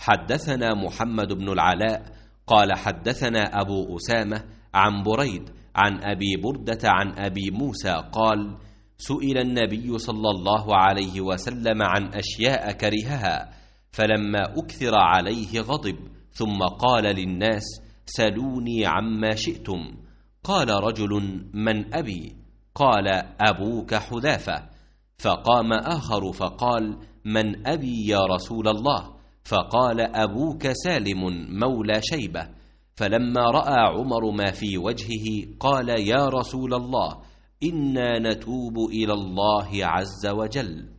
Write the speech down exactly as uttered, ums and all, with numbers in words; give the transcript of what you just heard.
حدثنا محمد بن العلاء قال حدثنا أبو أسامة عن بريد عن أبي بردة عن أبي موسى قال: سئل النبي صلى الله عليه وسلم عن أشياء كرهها، فلما أكثر عليه غضب، ثم قال للناس: سلوني عما شئتم. قال رجل: من أبي؟ قال: أبوك حذافة. فقام آخر فقال: من أبي يا رسول الله؟ فقال: أبوك سالم مولى شيبة. فلما رأى عمر ما في وجهه قال: يا رسول الله، إنا نتوب إلى الله عز وجل.